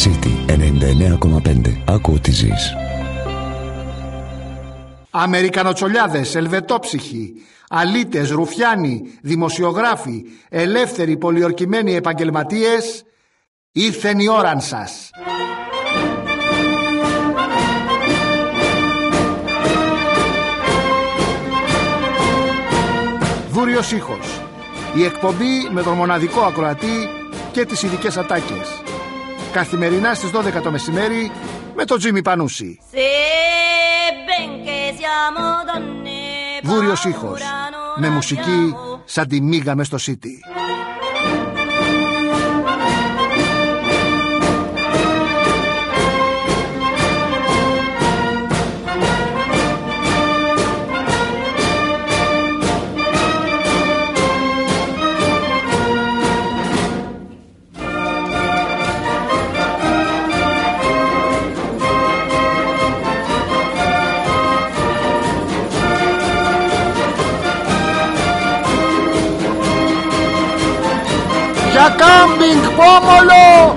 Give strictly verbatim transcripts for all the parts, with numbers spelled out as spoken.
City ενενήντα εννέα κόμμα πέντε. Άκου ό,τι ζεις. Αμερικανοτσολιάδες, ελβετόψυχοι, αλήτες, ρουφιάνοι, δημοσιογράφοι, ελεύθεροι πολιορκημένοι επαγγελματίες, ήρθεν η ώραν σας. Βούριος ήχος. Η εκπομπή με τον μοναδικό ακροατή και τις ειδικές ατάκες. Καθημερινά στις δώδεκα το μεσημέρι με τον Τζίμι Πανούση. Βούριος ήχος. Με μουσική σαν τη μίγα μες στο City. Για κάμπινγκ Πόμολο!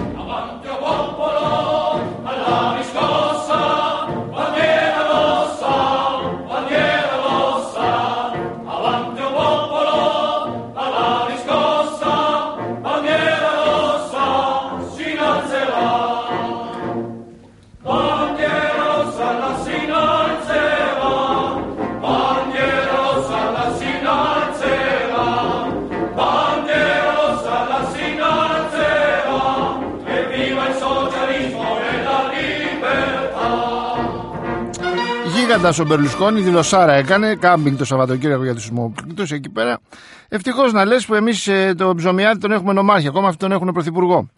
Γίγαντας ο Μπερλουσκόνη, δηλωσάρα έκανε, κάμπινγκ το Σαββατοκύριακο για τους σεισμόπληκτους εκεί πέρα. Ευτυχώς να λες που εμείς ε, το Ψωμιάδη τον έχουμε νομάρχη, ακόμα αυτόν τον έχουν πρωθυπουργό.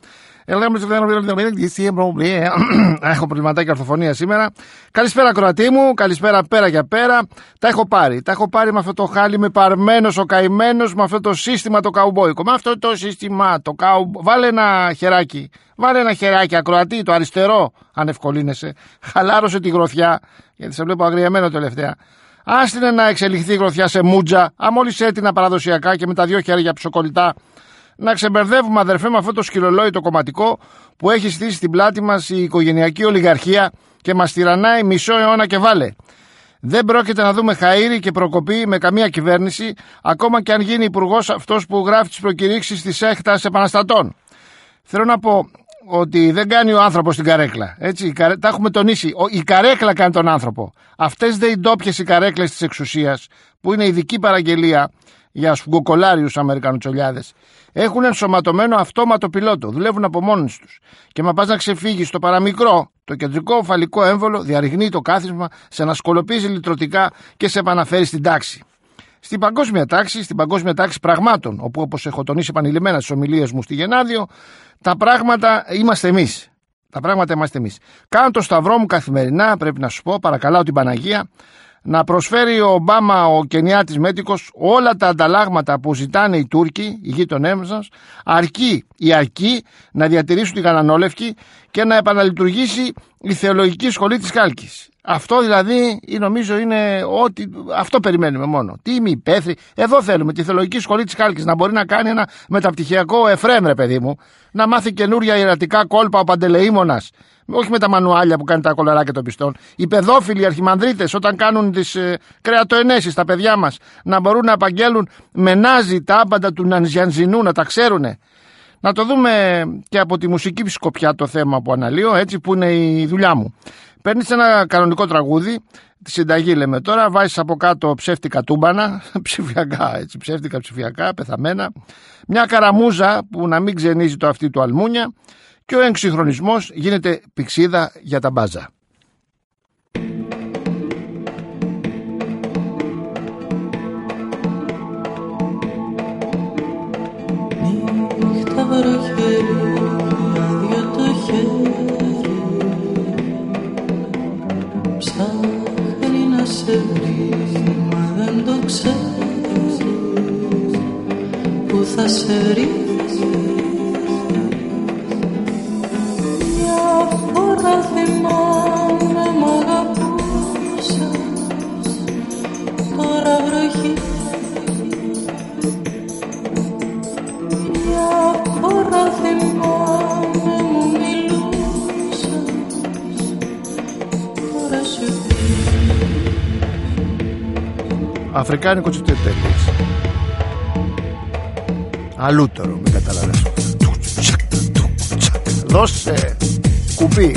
Έχω προβληματάκια ορθοφωνία σήμερα. Καλησπέρα κροατή μου, καλησπέρα πέρα για πέρα. Τα έχω πάρει, τα έχω πάρει με αυτό το χάλι, με παρμένος ο καημένος, με αυτό το σύστημα το καουμπόικο. Με αυτό το σύστημα το καουμπόικο. Βάλε ένα χεράκι, βάλε ένα χεράκι ακροατή, το αριστερό, αν ευκολύνεσαι. Χαλάρωσε τη γροθιά, γιατί σε βλέπω αγριεμένο τελευταία. Άστινε να εξελιχθεί η γροθιά σε μούτζα, αμόλυς έτεινα παραδοσιακά και με τα δύο χέρια ψοκολλητά. Να ξεμπερδεύουμε, αδερφέ, με αυτό το σκυλολόι το κομματικό που έχει στήσει στην πλάτη μας η οικογενειακή ολιγαρχία και μας τυραννάει μισό αιώνα και βάλε. Δεν πρόκειται να δούμε χαΐρι και προκοπή με καμία κυβέρνηση, ακόμα και αν γίνει υπουργός αυτός που γράφει τις προκηρύξεις της έκτας επαναστατών. Θέλω να πω ότι δεν κάνει ο άνθρωπος την καρέκλα. Έτσι, τα έχουμε τονίσει. Η καρέκλα κάνει τον άνθρωπο. Αυτές δεν οι ντόπιες οι καρέκλες της εξουσίας, που είναι ειδική παραγγελία για σφουγγοκολάριους Αμερικανοτσολιάδες, έχουν ενσωματωμένο αυτόματο πιλότο, δουλεύουν από μόνοι τους. Και μα πας να ξεφύγεις στο παραμικρό, το κεντρικό φαλικό έμβολο διαρριγνύει το κάθισμα, σε ανασκολοπίζει λυτρωτικά και σε επαναφέρει στην τάξη. Στην παγκόσμια τάξη, στην παγκόσμια τάξη πραγμάτων, όπου όπως έχω τονίσει επανειλημμένα στις ομιλίες μου στη Γενάδιο, τα πράγματα είμαστε εμείς. Τα πράγματα είμαστε εμείς. Κάνω το σταυρό μου καθημερινά, πρέπει να σου πω, παρακαλάω την Παναγία, να προσφέρει ο Ομπάμα, ο Κενιάτης μέτικος, όλα τα ανταλλάγματα που ζητάνε οι Τούρκοι, οι γείτονές μας, αρκεί η αρκεί να διατηρήσουν τη Γανανόλευκη και να επαναλειτουργήσει η θεολογική σχολή της Χάλκης. Αυτό δηλαδή νομίζω είναι ό,τι. Αυτό περιμένουμε μόνο. Τι είμαι υπαίθρη. Εδώ θέλουμε τη θεολογική σχολή της Χάλκης να μπορεί να κάνει ένα μεταπτυχιακό Εφρέμ, ρε παιδί μου, να μάθει καινούρια ιερατικά κόλπα ο Παντελεήμονας. Όχι με τα μανουάλια που κάνει τα κολαράκια των πιστών. Οι παιδόφιλοι αρχιμανδρίτες, όταν κάνουν τις ε, κρεατοενέσεις στα παιδιά μας, να μπορούν να απαγγέλουν μενάζι τα άπαντα του Νανζιανζινού, να τα ξέρουνε. Να το δούμε και από τη μουσική σκοπιά το θέμα που αναλύω, έτσι, που είναι η δουλειά μου. Παίρνεις ένα κανονικό τραγούδι, τη συνταγή λέμε τώρα, βάζεις από κάτω ψεύτικα τούμπανα, ψηφιακά, έτσι, ψεύτικα ψηφιακά, πεθαμένα, μια καραμούζα που να μην ξενίζει το αυτί του αλμούνια, και ο εξυγχρονισμός γίνεται πηξίδα για τα μπάζα. Νύχτα βροχερή, άδειο το χέρι, ψάχνει να σε βρει, μα δεν το ξέρει που θα σε βρει. Φορά θυμάμαι μ' αγαπούσες, τώρα βροχή. Μια φορά θυμάμαι μου μιλούσες, Αφρικάνικο τσιτετέλι. Αλούτερο, μην καταλαβαίνεις. Δώσε κουμπί.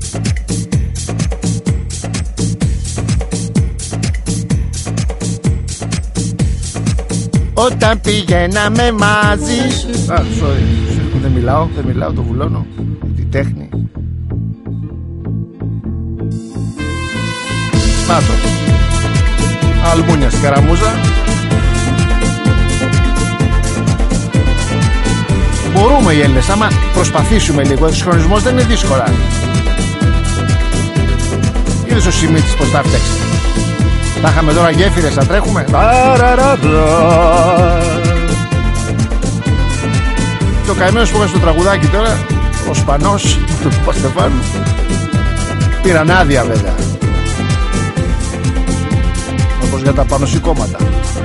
Όταν πηγαίναμε μαζί. Α, sorry, δεν μιλάω, δεν μιλάω, το βουλώνω. Τη τέχνη. Να το. Αλμούνια στην καραμούζα. Μπορούμε οι Έλληνες, άμα προσπαθήσουμε λίγο. Ο εξυγχρονισμός δεν είναι δύσκολα. Είδες ο Σιμίτης πως τα φταίξει. Θα είχαμε τώρα γέφυρες να τρέχουμε. Και ο καημένος που έκανε στο τραγουδάκι τώρα, ο Σπανός του Παστεφάνου, πήραν άδεια βέβαια. Όπως για τα πανωσικώματα.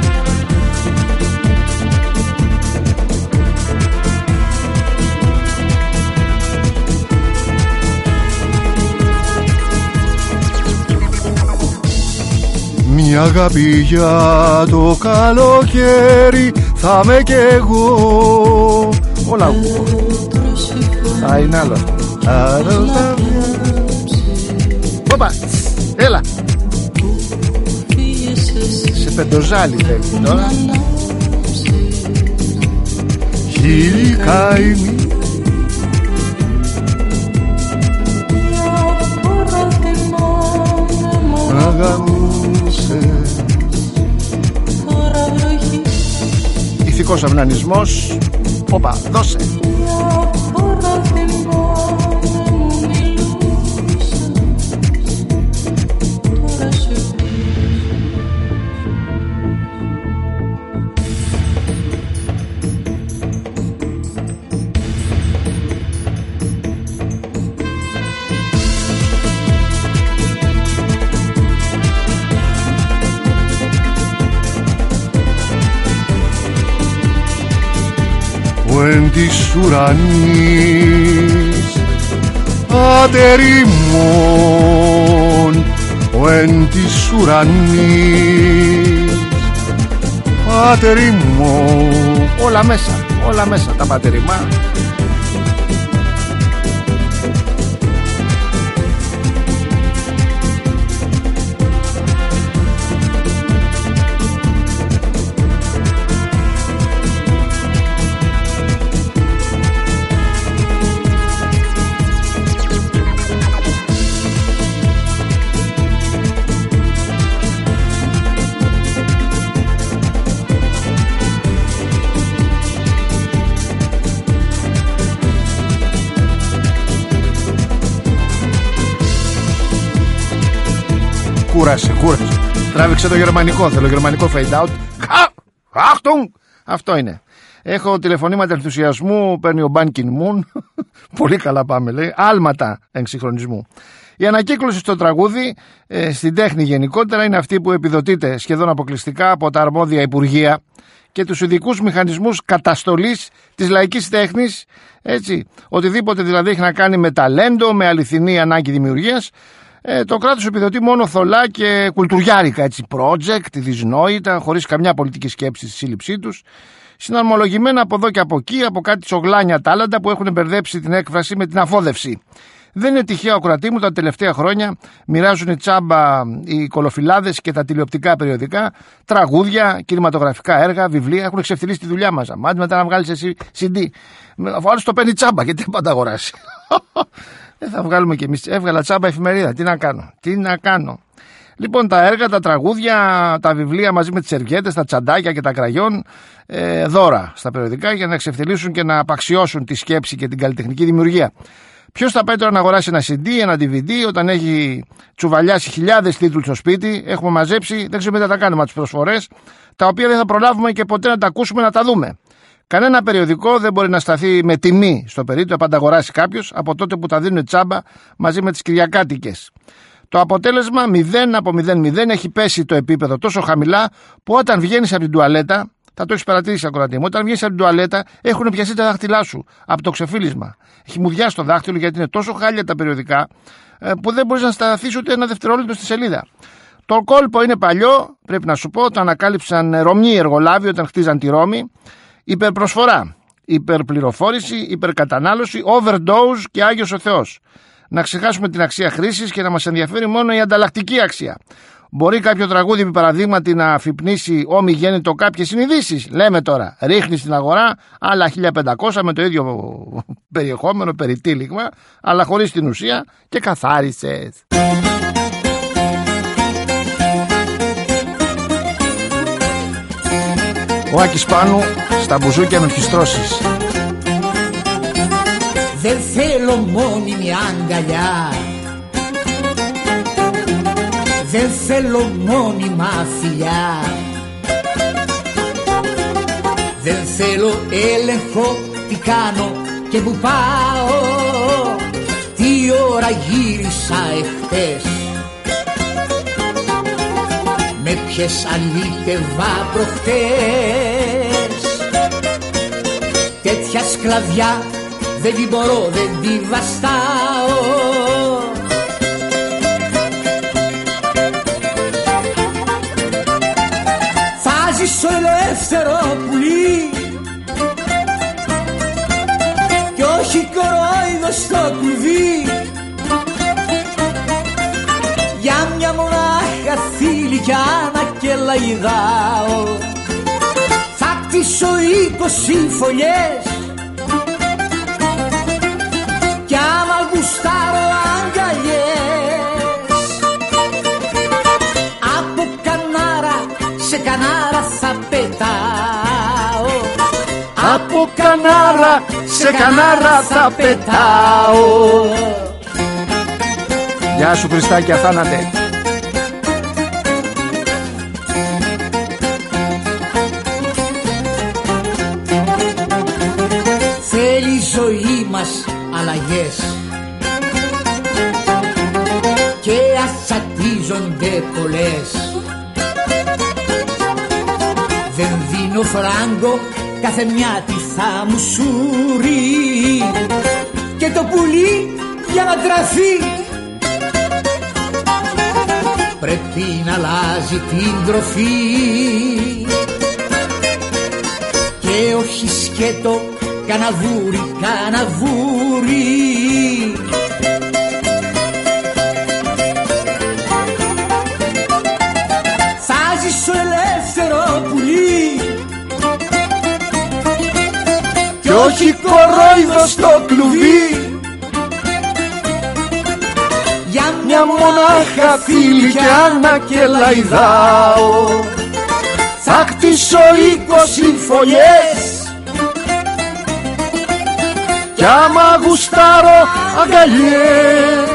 Μια αγάπη για το καλοκαίρι θα με κι εγώ. Όλα ακούω. Α, είναι άλλο. Όπα, έλα. Σε πεντοζάλι θέλει τώρα. Χίλιοι καημοί. Ηθικός αυνανισμός. Όπα, δώσε. Εν της ουρανής ατερίμων, εν της ουρανής ατερίμων. Όλα μέσα, όλα μέσα τα πατεριμά. Κούρασε, κούρασε. Τράβηξε το γερμανικό. Θέλω γερμανικό fade out. Achtung! Αυτό είναι. Έχω τηλεφωνήματα ενθουσιασμού. Παίρνει ο Ban Ki-moon. Πολύ καλά πάμε, λέει. Άλματα εξυγχρονισμού. Η ανακύκλωση στο τραγούδι, ε, στην τέχνη γενικότερα, είναι αυτή που επιδοτείται σχεδόν αποκλειστικά από τα αρμόδια υπουργεία και τους ειδικούς μηχανισμούς καταστολής της λαϊκής τέχνης. Έτσι, οτιδήποτε δηλαδή έχει να κάνει με ταλέντο, με αληθινή ανάγκη δημιουργίας. Ε, το κράτος επιδοτεί μόνο θολά και κουλτουριάρικα, έτσι, project, δυσνόητα, χωρίς καμιά πολιτική σκέψη στη σύλληψή τους, συναρμολογημένα από εδώ και από εκεί, από κάτι τσογλάνια τάλαντα που έχουν μπερδέψει την έκφραση με την αφόδευση. Δεν είναι τυχαίο, ακροατή μου, τα τελευταία χρόνια μοιράζουν τσάμπα οι κολοφυλάδες και τα τηλεοπτικά περιοδικά τραγούδια, κινηματογραφικά έργα, βιβλία. Έχουν ξεφτυλίσει τη δουλειά μας. Αμάτι μετά να βγάλεις εσύ σι ντι. Αφού άλλος το παίρνει τσάμπα, γιατί δεν πάντα αγοράσει. Δεν θα βγάλουμε κι εμείς. Έβγαλα τσάμπα εφημερίδα. Τι να κάνω. Τι να κάνω. Λοιπόν, τα έργα, τα τραγούδια, τα βιβλία μαζί με τις σερβιέτες, τα τσαντάκια και τα κραγιόν, ε, δώρα στα περιοδικά για να εξευθυλίσουν και να απαξιώσουν τη σκέψη και την καλλιτεχνική δημιουργία. Ποιος θα πάει τώρα να αγοράσει ένα σι ντι, ένα ντι βι ντι, όταν έχει τσουβαλιάσει χιλιάδες τίτλους στο σπίτι, έχουμε μαζέψει, δεν ξέρουμε τι θα κάνουμε με τις προσφορές, τα οποία δεν θα προλάβουμε και ποτέ να τα ακούσουμε, να τα δούμε. Κανένα περιοδικό δεν μπορεί να σταθεί με τιμή στο περίπτωση να αγοράσει κάποιος από τότε που τα δίνουν τσάμπα μαζί με τις κυριακάτικες. Το αποτέλεσμα μηδέν από μηδέν μηδέν έχει πέσει το επίπεδο τόσο χαμηλά που όταν βγαίνεις από την τουαλέτα, θα το έχεις παρατηρήσει ακροατή μου, όταν βγαίνεις από την τουαλέτα έχουν πιαστεί τα δάχτυλά σου από το ξεφύλισμα. Έχει μουδιάσει το δάχτυλο γιατί είναι τόσο χάλια τα περιοδικά που δεν μπορείς να σταθείς ούτε ένα δευτερόλεπτο στη σελίδα. Το κόλπο είναι παλιό, πρέπει να σου πω, το ανακάλυψαν Ρωμιοί εργολάβοι όταν χτίζαν τη Ρώμη. Υπερπροσφορά, υπερπληροφόρηση, υπερκατανάλωση, overdose και Άγιος ο Θεός. Να ξεχάσουμε την αξία χρήσης και να μας ενδιαφέρει μόνο η ανταλλακτική αξία. Μπορεί κάποιο τραγούδι, επί παραδείγματι, να αφυπνίσει ομιγέννητο κάποιες συνειδήσεις. Λέμε τώρα, ρίχνει στην αγορά άλλα χίλια πεντακόσια με το ίδιο περιεχόμενο, περιτύλιγμα, αλλά χωρίς την ουσία και καθάρισες. Ο Άκης Πάνου στα μπουζούκια με χιστρώσεις. Δεν θέλω μόνιμη αγκαλιά, δεν θέλω μόνιμα φιλιά, δεν θέλω έλεγχο τι κάνω και που πάω, τι ώρα γύρισα εχθές, με ποιες αλήτευα προχτές. Τέτοια σκλαβιά δεν την μπορώ, δεν την βαστάω. Θα ζήσω ελεύθερο πουλί κι όχι κορόιδο στο κλουβί, για μια μονάχα θηλυκιά και λαϊδάω. Θα κτίσω είκοσι φωλιές κι άμα γουστάρω αγκαλιές, από κανάρα σε κανάρα θα πετάω, από κανάρα σε κανάρα θα πετάω. Γεια σου Χριστάκη αθάνατε. Θέλει η ζωή μας αλλαγές και ασατίζονται πολλές. Δεν δίνω φράγκο, κάθε μια τι θα μου σουρεί και το πουλί για να τραφεί πρέπει να αλλάζει την τροφή και όχι σκέτο καναβούρι, καναβούρι. Θα ζήσω ελεύθερο πουλί κι όχι κορόιδο στο κλουβί, για μια μονάχα θηλυκιά και λαϊδάω. Θα κτίσω είκοσι φωλιές κι άμα γουστάρω αγκαλιές,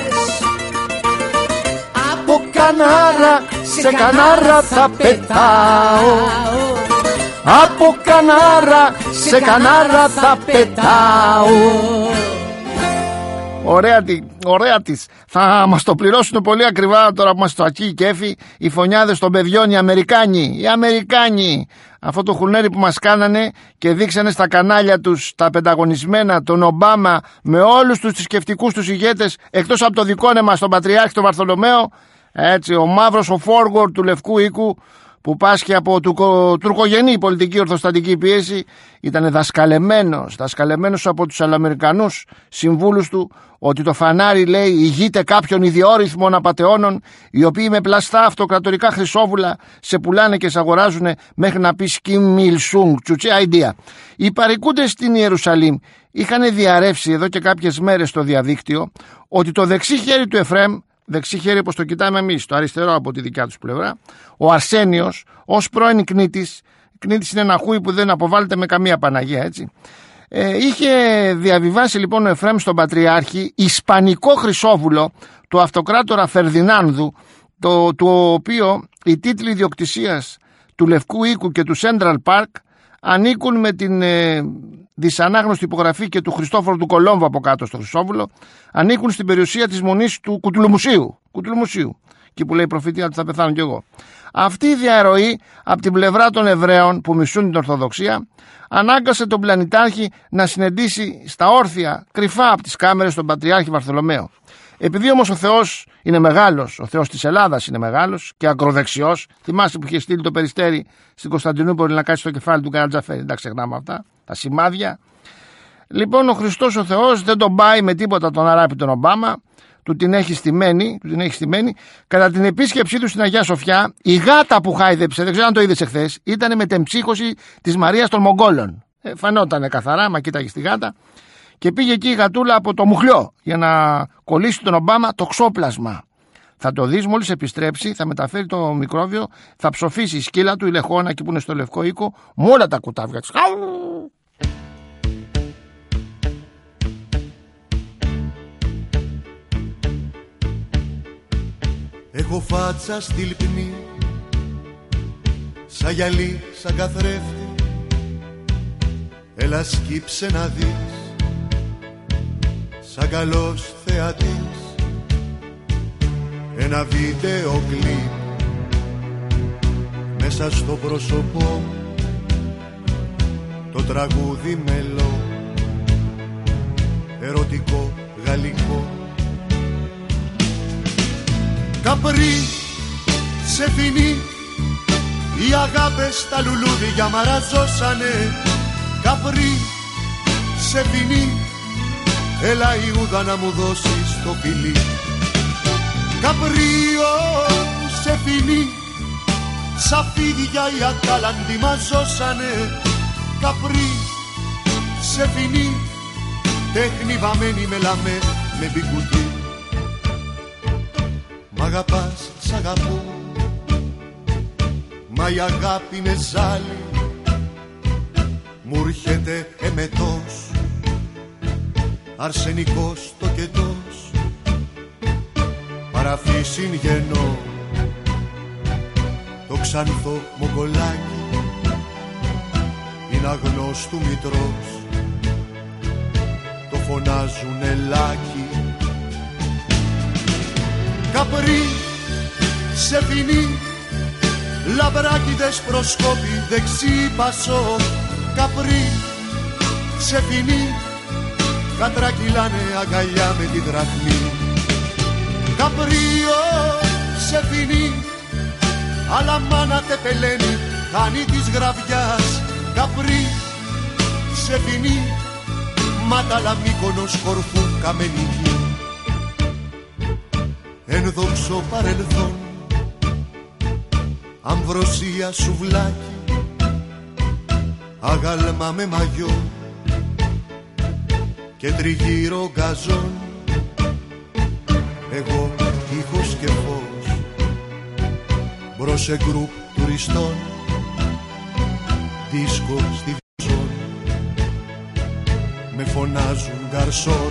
από κανάρα σε κανάρα θα πετάω, από κανάρα σε κανάρα θα πετάω. Ωραία, τη, ωραία της. Θα μας το πληρώσουν πολύ ακριβά τώρα που μας το ακεί και έφη οι φωνιάδες των παιδιών, οι Αμερικάνοι. Οι Αμερικάνοι. Αυτό το χουρνέρι που μας κάνανε και δείξανε στα κανάλια τους τα πενταγωνισμένα τον Ομπάμα με όλους τους θρησκευτικούς τους ηγέτες, εκτός από το δικό μας τον Πατριάρχη τον Βαρθολομαίο. Έτσι, ο μαύρος ο Φόργορ του Λευκού Οίκου, που πάσχει από τουρκο, τουρκογενή πολιτική ορθοστατική πίεση, ήταν δασκαλεμένος, δασκαλεμένος από τους Αμερικανούς συμβούλους του, ότι το φανάρι, λέει, ηγείται κάποιων ιδιόρυθμων απατεώνων, οι οποίοι με πλαστά αυτοκρατορικά χρυσόβουλα σε πουλάνε και σε αγοράζουν μέχρι να πει Κιμ Ιλ Σουνγκ, τσουτσέ αηδία. Οι παρικούντες στην Ιερουσαλήμ είχαν διαρρεύσει εδώ και κάποιες μέρες στο διαδίκτυο ότι το δεξί χέρι του Εφραίμ, δεξί χέρι όπως το κοιτάμε εμείς, το αριστερό από τη δικιά τους πλευρά, ο Αρσένιος ως πρώην κνήτης, κνήτης είναι ένα χούι που δεν αποβάλλεται με καμία Παναγία, έτσι, ε, είχε διαβιβάσει λοιπόν ο Εφραίμ στον Πατριάρχη ισπανικό χρυσόβουλο του αυτοκράτορα Φερδινάνδου, το, το οποίο οι τίτλοι ιδιοκτησίας του Λευκού Οίκου και του Central Park ανήκουν με την ε, δυσανάγνωστη υπογραφή και του Χριστόφορου του Κολόμβου από κάτω στο χρυσόβουλο, ανήκουν στην περιουσία της μονής του Κουτουλουμουσίου, Κουτουλουμουσίου, εκεί που λέει η προφήτεια ότι θα πεθάνω κι εγώ. Αυτή η διαρροή από την πλευρά των Εβραίων που μισούν την Ορθοδοξία ανάγκασε τον πλανητάρχη να συνεντήσει στα όρθια, κρυφά από τις κάμερες, τον Πατριάρχη Βαρθολομαίο. Επειδή όμως ο Θεός είναι μεγάλος, ο Θεός της Ελλάδας είναι μεγάλος και ακροδεξιός, θυμάστε που είχε στείλει το Περιστέρι στην Κωνσταντινούπολη να κάτσει στο κεφάλι του Καρατζαφέρη, δεν τα ξεχνάμε αυτά, τα σημάδια. Λοιπόν, ο Χριστός ο Θεός δεν τον πάει με τίποτα τον Αράπη τον Ομπάμα, του την έχει στημένη, του την έχει στημένη. Κατά την επίσκεψή του στην Αγία Σοφιά, η γάτα που χάιδεψε, δεν ξέρω αν το είδες εχθές, ήταν με τεμψύχωση της Μαρίας των Μογγόλων. Ε, φανότανε καθαρά, μα κοίταγε στη γάτα. Και πήγε εκεί η γατούλα από το μουχλιό για να κολλήσει τον Ομπάμα το ξόπλασμα. Θα το δεις μόλις επιστρέψει, θα μεταφέρει το μικρόβιο, θα ψοφήσει η σκύλα του, η Λεχόνα εκεί που είναι στο Λευκό Οίκο, με όλα τα κουτάβια της. Έχω φάτσα στη λιπνή, σαν γυαλί, σαν καθρέφτη. Έλα σκύψε να δεις, σαν καλός θεατής, ένα βίντεο κλιπ μέσα στο πρόσωπό μου, το τραγούδι μελό, ερωτικό γαλλικό. Καπρί, σε φινί, οι αγάπες στα λουλούδια μαραζώσανε. Καπρί, σε φινί, έλα Ιούδα να μου δώσεις το φιλί. Καπρίο, σε φινί, σαν φίδια οι ατάλαντοι μαζώσανε. Καπρί, σε φινί, τέχνη βαμμένη με λαμέ με μπικουτί. Μ' αγαπάς, σ' αγαπώ, μα η αγάπη είναι ζάλι, μου έρχεται εμετός, αρσενικός τοκετός, παραφύσιν γεννώ, το ξανθό μογκολάκι, είναι αγνός του μητρός, το φωνάζουν ελάκι. Καπρί, σε φινί, λαμπράκιδες προσκόπη δεξί πασό. Καπρί, σε φινί, κατρακυλάνε αγκαλιά με τη δραχμή. Καπρίο, σε φινί, αλλά μάνα τεπελένει, χάνει της γραβιάς. Καπρί, σε φινί, μάταλα Μύκονος Κορφού Καμενική. Ενδόξω παρελθόν, αμβροσία σουβλάκι, αγάλμα με μαγιό και τριγύρω γκαζόν. Εγώ ήχος και φως, μπρος σε γκρουπ τουριστών, δίσκο στη βυζόν, με φωνάζουν γκαρσόν.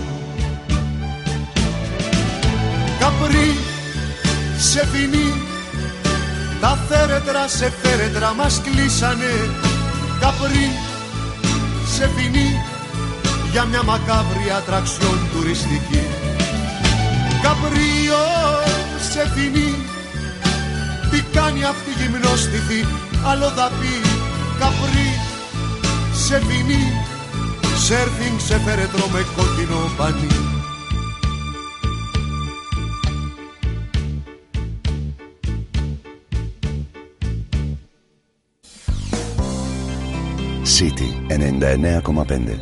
Καπρί, σε φινί, τα θέρετρα σε φέρετρα μας κλείσανε. Καπρί, σε φινί, για μια μακάβρια ατραξιόν τουριστική. Καπρίο, σε φινί, τι κάνει αυτή η γυμνόστιθη αλλοδαπή. Καπρί, σε φινί, σέρφινγκ σε φέρετρο με κόκκινο πανί. City ενενήντα εννέα κόμμα πέντε.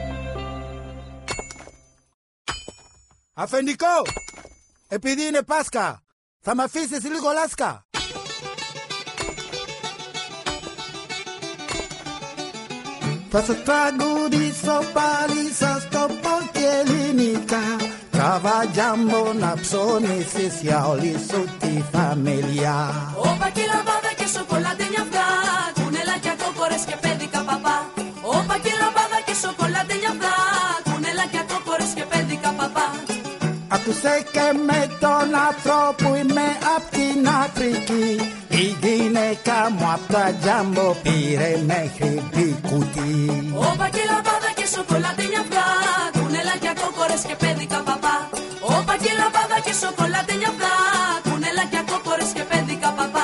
Αφεντικό, επειδή είναι Πάσχα, θα μ' αφήσεις λίγο λάσκα. Θα σου τραγουδήσω πάλι, σας το πω και ελληνικά. Τραβαγιάμο να ψώνισεις για όλη σου τη φαμιλιά. Όπα και λαμπάδα και σοκολάτενια αυτά, κουνελάκια κόκορες και πέδικα παπά. Όπα και λαμπάδα και σοκολάτενια αυτά, κουνελάκια κόκορες και πέδικα παπά. Άκουσε και με τον άνθρωπο που είμαι απ' την Αφρική. Η γυναίκα μου απ' τα τζάμπο πήρε μέχρι μπικουτί. Όπα και λαμπάδα και σοκολάτενια αυτά, κουνελάκια κόκορες και πέδικα παπά. Όπα και λαμπάδα και σοκολάτενια αυτά, κουνελάκια κόκορες και πέδικα παπά.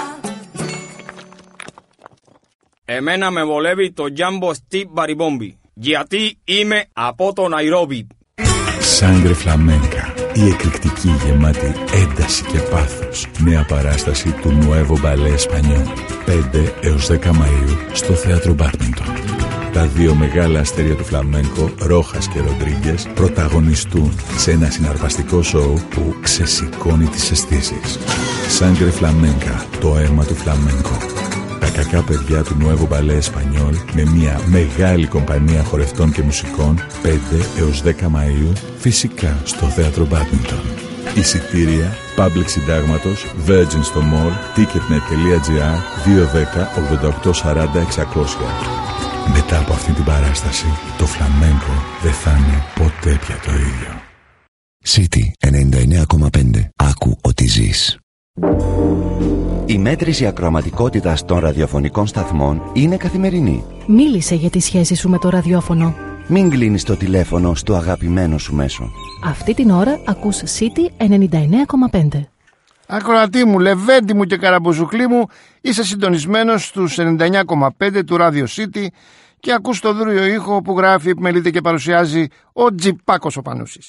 Εμένα με βολεύει το τζάμπο στη Μπαριμπόμπι, γιατί είμαι από το Ναϊρόμπι. Sangre flamenca Η εκρηκτική, γεμάτη ένταση και πάθος νέα παράσταση του Nuevo Ballet Español πέντε έως δέκα Μαΐου στο Θέατρο Μπάντμιντον. Τα δύο μεγάλα αστέρια του φλαμέγκο, Ρόχας και Ροντρίγκες, πρωταγωνιστούν σε ένα συναρπαστικό σοου που ξεσηκώνει τις αισθήσεις. Σάγκρε Φλαμένκα, το αίμα του φλαμέγκο. Τα κακά παιδιά του Nuevo Ballet Español με μια μεγάλη κομπανία χορευτών και μουσικών πέντε έως δέκα Μαΐου, φυσικά στο Θέατρο Μπάντμιντον. Εισιτήρια, Public Συντάγματος, Virgin στο Mall, ticketnet.gr δύο δέκα ογδόντα οκτώ σαράντα εξακόσια. Μετά από αυτή την παράσταση, το φλαμέγκο δεν θα είναι ποτέ πια το ίδιο. City ενενήντα εννέα κόμμα πέντε. Άκου ότι ζεις. Η μέτρηση ακροαματικότητας των ραδιοφωνικών σταθμών είναι καθημερινή. Μίλησε για τη σχέση σου με το ραδιόφωνο. Μην κλείνεις το τηλέφωνο στο αγαπημένο σου μέσο. Αυτή την ώρα ακούς City ενενήντα εννέα κόμμα πέντε. Ακροατή μου, Λεβέντη μου και Καραμπουζουκλή μου, είσαι συντονισμένος στους ενενήντα εννέα κόμμα πέντε του Radio City και ακούς το δούριο ήχο που γράφει, επιμελείται και παρουσιάζει ο Τζιπάκος ο Πανούσης.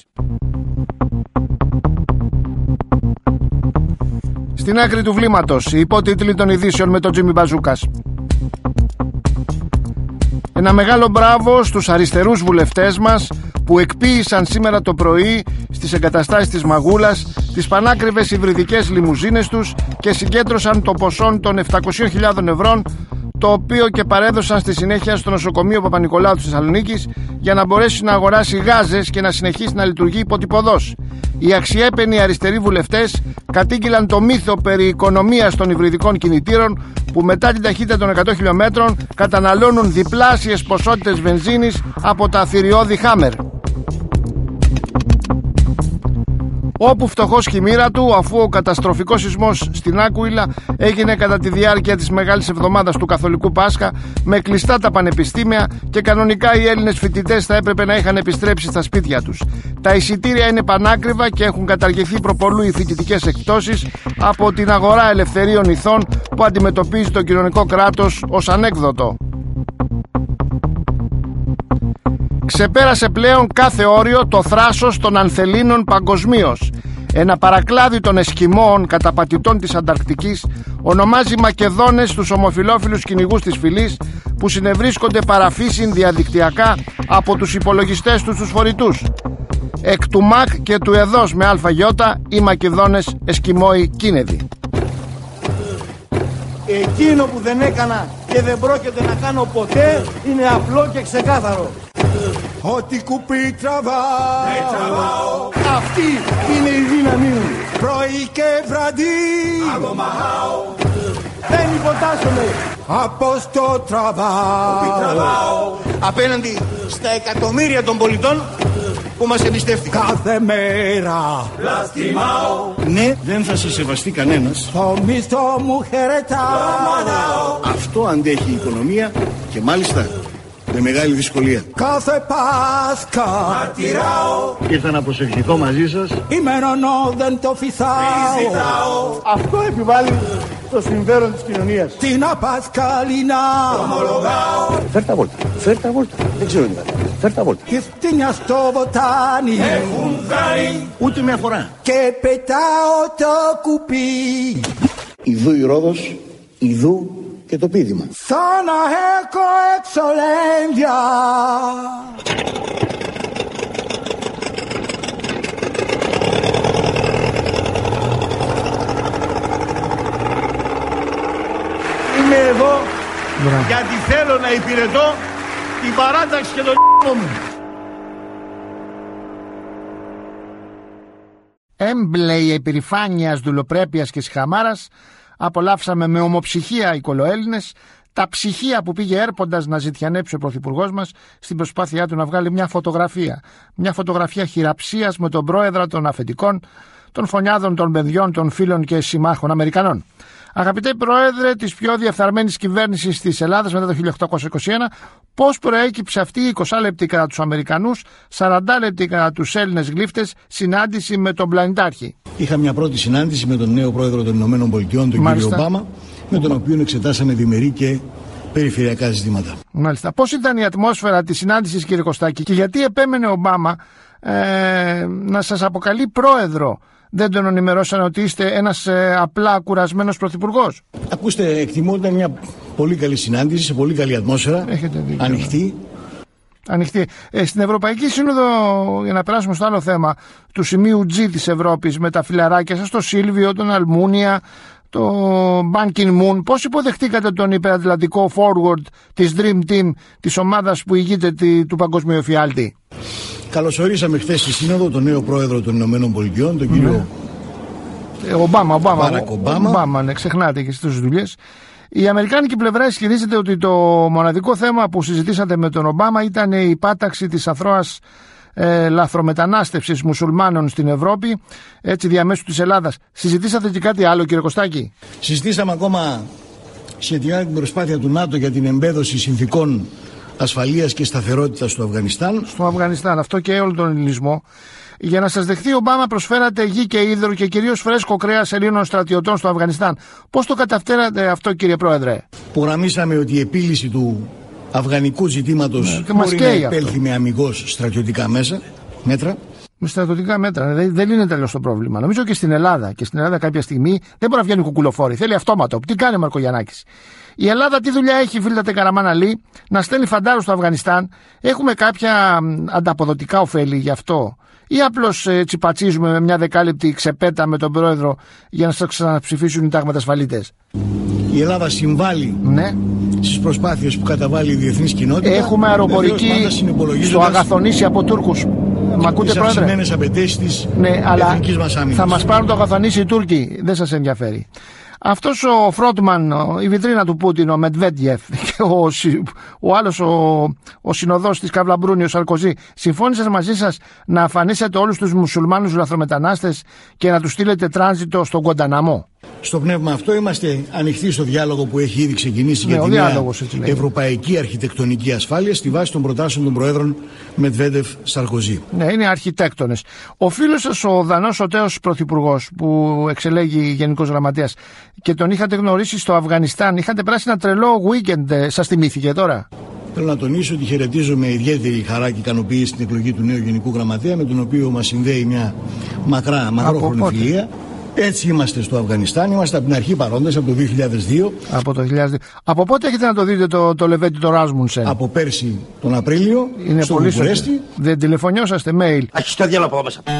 Στην άκρη του βλήματος, οι υπότιτλοι των ειδήσεων με τον Τζίμι Μπαζούκας. Ένα μεγάλο μπράβο στους αριστερούς βουλευτές μας που εκποίησαν σήμερα το πρωί στις εγκαταστάσεις της Μαγούλας τις πανάκριβες υβριδικές λιμουζίνες τους και συγκέντρωσαν το ποσό των επτακόσιες χιλιάδες ευρώ, το οποίο και παρέδωσαν στη συνέχεια στο νοσοκομείο Παπα-Νικολάου της Θεσσαλονίκης για να μπορέσει να αγοράσει γάζες και να συνεχίσει να λειτουργεί υποτυπωδώς. Οι αξιέπαινοι αριστεροί βουλευτές κατήγγειλαν το μύθο περί οικονομίας των υβριδικών κινητήρων που μετά την ταχύτητα των εκατό χιλιόμετρων καταναλώνουν διπλάσιες ποσότητες βενζίνης από τα θηριώδη Χάμερ. Όπου φτωχός και η μοίρα του, αφού ο καταστροφικός σεισμός στην Άκουιλα έγινε κατά τη διάρκεια της Μεγάλης Εβδομάδας του Καθολικού Πάσχα με κλειστά τα πανεπιστήμια και κανονικά οι Έλληνες φοιτητές θα έπρεπε να είχαν επιστρέψει στα σπίτια τους. Τα εισιτήρια είναι πανάκριβα και έχουν καταργηθεί προπολού οι φοιτητικές εκπτώσεις από την αγορά ελευθερίων ηθών που αντιμετωπίζει το κοινωνικό κράτος ως ανέκδοτο. Ξεπέρασε πλέον κάθε όριο το θράσος των ανθελήνων παγκοσμίως. Ένα παρακλάδι των Εσκιμώων καταπατητών της Ανταρκτικής ονομάζει Μακεδόνες τους ομοφυλόφιλους κυνηγούς της φυλής που συνευρίσκονται παραφύσιν διαδικτυακά από τους υπολογιστές τους τους φορητούς. Εκ του ΜΑΚ και του ΕΔΟΣ με ΑΙ οι Μακεδόνες Εσκιμώοι Κίνεδοι. Εκείνο που δεν έκανα και δεν πρόκειται να κάνω ποτέ είναι απλό και ξεκάθαρο. Ό,τι κουπί τραβάω, αυτή είναι η δύναμή μου. πρωί και βραδύ, Αγωμαχάω, δεν υποτάσσομαι. από στο τραβάω, Απέναντι στα εκατομμύρια των πολιτών που μας εμπιστεύτηκαν. κάθε μέρα. Λαστιμάω. Ναι, δεν θα σε σεβαστεί κανένας. Το μισθό μου χαιρετάω, Αυτό αντέχει η οικονομία και μάλιστα με μεγάλη δυσκολία. κάθε Πάσχα Μαρτυράω. Ήρθα να προσευχηθώ μαζί σας. ημερονό δεν το φυσάω, Αυτό επιβάλλει το συμφέρον της κοινωνίας. την απασκαλινά Ομολογάω. Φέρ' τα βόλτα, φέρ' τα βόλτα. Δεν ξέρω τι θα κάνω. Φέρ' τα βόλτα. και φτύνια στο βοτάνι Έχουν χάρη. Ούτε μια φορά. και πετάω το κουπί Ιδού η Ρόδος, ιδού και το πείδημα. σαν να έχω εξολένδια. Είμαι εδώ Μπράβο. γιατί θέλω να υπηρετώ την παράταξη και τον μου. Έμπλεη υπερηφάνειας, δουλοπρέπειας και σιχαμάρας, απολαύσαμε με ομοψυχία οι κολοέλληνες τα ψυχία που πήγε έρποντας να ζητιανέψει ο πρωθυπουργός μας στην προσπάθειά του να βγάλει μια φωτογραφία. Μια φωτογραφία χειραψίας με τον πρόεδρα των αφεντικών, των φωνιάδων των παιδιών, των φίλων και συμμάχων Αμερικανών. Αγαπητέ Πρόεδρε της πιο διεφθαρμένης κυβέρνησης της Ελλάδας μετά το χίλια οκτακόσια είκοσι ένα, πώς προέκυψε αυτή η είκοσι λεπτή κατά τους Αμερικανούς, σαράντα λεπτή κατά τους Έλληνες γλύφτες συνάντηση με τον πλανητάρχη? Είχα μια πρώτη συνάντηση με τον νέο πρόεδρο των Ηνωμένων Πολιτειών, τον Μάλιστα. κύριο Ομπάμα, με τον οποίο εξετάσαμε διμερεί και περιφερειακά ζητήματα. Μάλιστα. Πώς ήταν η ατμόσφαιρα της συνάντησης, κύριε Κωστάκη, και γιατί επέμενε ο Ομπάμα ε, να σας αποκαλεί πρόεδρο. Δεν τον ενημερώσαν ότι είστε ένας ε, απλά κουρασμένος πρωθυπουργός? Ακούστε, εκτιμώ ότι ήταν μια πολύ καλή συνάντηση, σε πολύ καλή ατμόσφαιρα. Έχετε δίκιο. Ανοιχτή. Ανοιχτή. Ε, στην Ευρωπαϊκή Σύνοδο, για να περάσουμε στο άλλο θέμα του σημείου G της Ευρώπης, με τα φιλαράκια σας, το Σίλβιο, τον Αλμούνια, το Ban Ki-moon, πώς υποδεχτήκατε τον υπερατλαντικό forward της Dream Team, της ομάδας που ηγείται του παγκοσμίου εφιάλτη? Καλωσορίσαμε χθες στη Σύνοδο τον νέο πρόεδρο των Ηνωμένων Πολιτειών, τον κύριο ε, Ομπάμα. Ομπάμα, Ομπάμα. Ομπάμα, ναι, ξεχνάτε και στις δουλειές. Η αμερικάνικη πλευρά ισχυρίζεται ότι το μοναδικό θέμα που συζητήσατε με τον Ομπάμα ήταν η πάταξη της αθρώας ε, λαθρομετανάστευσης μουσουλμάνων στην Ευρώπη, έτσι διαμέσου της Ελλάδας. Συζητήσατε και κάτι άλλο, κύριε Κωστάκη? Συζητήσαμε ακόμα σχετικά με την προσπάθεια του ΝΑΤΟ για την εμπέδωση συνθηκών ασφαλείας και σταθερότητας στο Αφγανιστάν. Στο Αφγανιστάν, αυτό και όλο τον ελληνισμό. Για να σας δεχθεί ο Ομπάμα προσφέρατε γη και ύδρο και κυρίως φρέσκο κρέας Ελλήνων στρατιωτών στο Αφγανιστάν. Πώς το καταφέρατε αυτό, κύριε Πρόεδρε? Υπογραμμίσαμε ότι η επίλυση του αφγανικού ζητήματος ναι, μπορεί να επέλθει με αμιγώς στρατιωτικά μέσα, μέτρα. Με στρατιωτικά μέτρα. Δεν, δεν είναι τέλος το πρόβλημα. Νομίζω και στην Ελλάδα. Και στην Ελλάδα κάποια στιγμή δεν μπορεί να βγαίνει κουκουλοφόρη. Θέλει αυτόματο. Τι κάνει ο Μαρκογιαννάκης? Η Ελλάδα τι δουλειά έχει, φίλατε Καραμάναλη, να στέλνει φαντάρους στο Αφγανιστάν? Έχουμε κάποια ανταποδοτικά ωφέλη γι' αυτό? Ή απλώς ε, τσιπατσίζουμε με μια δεκάλεπτη ξεπέτα με τον πρόεδρο για να σας ξαναψηφίσουν οι τάγματασφαλίτες? Η Ελλάδα συμβάλλει ναι. στις προσπάθειες που καταβάλει η διεθνής κοινότητα. Έχουμε αεροπορική στο Αγαθονήσι από Τούρκους. Μ' ακούτε, τις πρόεδρε? αυξημένες απαιτήσεις της ναι, αλλά μας άμυνας. Θα μας πάρουν το Αγαθονήσι οι Τούρκοι. Δεν σας ενδιαφέρει. Αυτός ο Φρόντμαν, η βιτρίνα του Πούτιν, ο Μετβέντιεφ, και ο, ο άλλος ο, ο συνοδός της Καυλαμπρούνη, ο Σαρκοζή, συμφώνησαν μαζί σας να αφανίσετε όλους τους μουσουλμάνους λαθρομετανάστες και να τους στείλετε τράνζιτο στον Γκουανταναμό? Στο πνεύμα αυτό είμαστε ανοιχτοί στο διάλογο που έχει ήδη ξεκινήσει ναι, για τη νέα ευρωπαϊκή αρχιτεκτονική ασφάλεια στη βάση των προτάσεων των Προέδρων Μετβέντεφ Σαρκοζή. Ναι, είναι αρχιτέκτονες. Ο φίλος σας, ο Δανός ο τέος πρωθυπουργός που εξελέγει γενικός γραμματέας και τον είχατε γνωρίσει στο Αφγανιστάν, είχατε περάσει ένα τρελό weekend, σας θυμήθηκε τώρα? Θέλω να τονίσω ότι χαιρετίζω με ιδιαίτερη χαρά και ικανοποίηση την εκλογή του νέου Γενικού Γραμματέα, με τον οποίο μας συνδέει μια μακρά, μακρόχρονη φιλία. Έτσι είμαστε στο Αφγανιστάν, είμαστε από την αρχή παρόντες, από το δύο χιλιάδες δύο. Από το δύο χιλιάδες δύο. Από πότε έχετε να το δείτε το, το Λεβέντι το Ράσμουνσεν? Από πέρσι τον Απρίλιο. Είναι στο πολύ Βουκουρέστι. Δεν τηλεφωνιώσαστε, mail? Αχι το διάλογο από μέσα.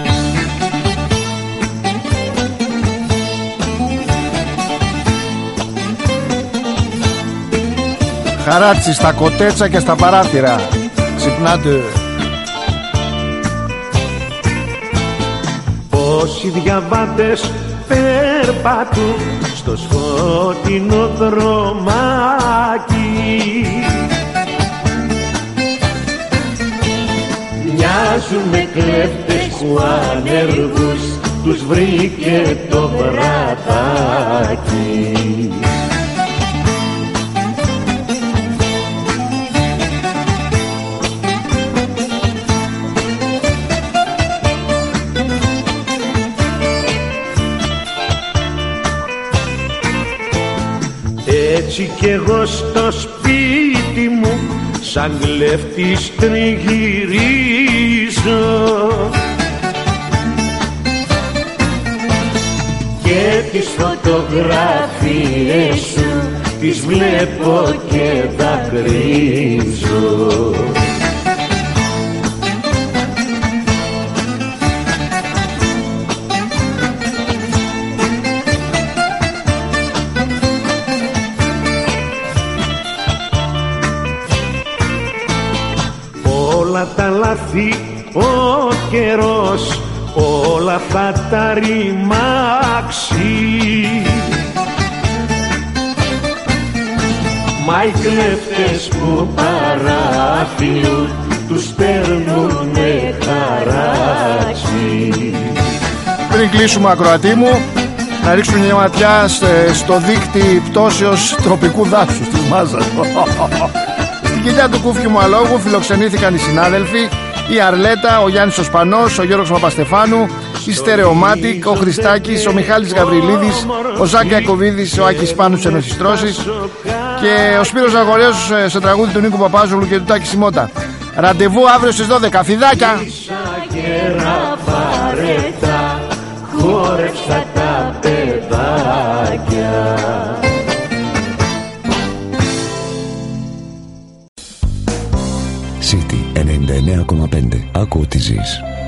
Χαράτσι στα κοτέτσα και στα παράθυρα. Ξυπνάτε. Όσοι διαβάτες περπατούν στο σκότεινο δρομάκι, μοιάζουν με κλέφτες που ανεργούς τους βρήκε το μπρατάκι. Έτσι κι εγώ στο σπίτι μου σαν κλέφτης τριγυρίζω, και τις φωτογραφίες σου τις βλέπω και δακρύζω. Τα λάθη ο καιρός όλα θα τα ρημάξει, μα οι κλέφτες που παραφυλούν τους παίρνουνε χαράτσι. Πριν κλείσουμε, ακροατή μου, να ρίξουμε μια ματιά στο δίκτυ πτώσεως τροπικού δάσους της Μάζας. Στην κοιλιά του Κούφιου μου αλόγου φιλοξενήθηκαν οι συνάδελφοι, η Αρλέτα, ο Γιάννης ο Σπανός, ο Γιώργος Παπαστεφάνου, η Στερεομάτικ, ο Χριστάκης, ο Μιχάλης Γαβριλίδης, ο Ζάκη Ακοβίδης, ο Άκης Πάνους Ενωσιστρώσης και ο Σπύρος Αγορέος στο τραγούδι του Νίκου Παπάζογλου και του Τάκη Σιμώτα. Ραντεβού αύριο στις δώδεκα. Φιδάκια! μέρα βαρέτα χόρεψα τα παιδάκια. City ενενήντα εννέα κόμμα πέντε. Άκου ότι ζεις.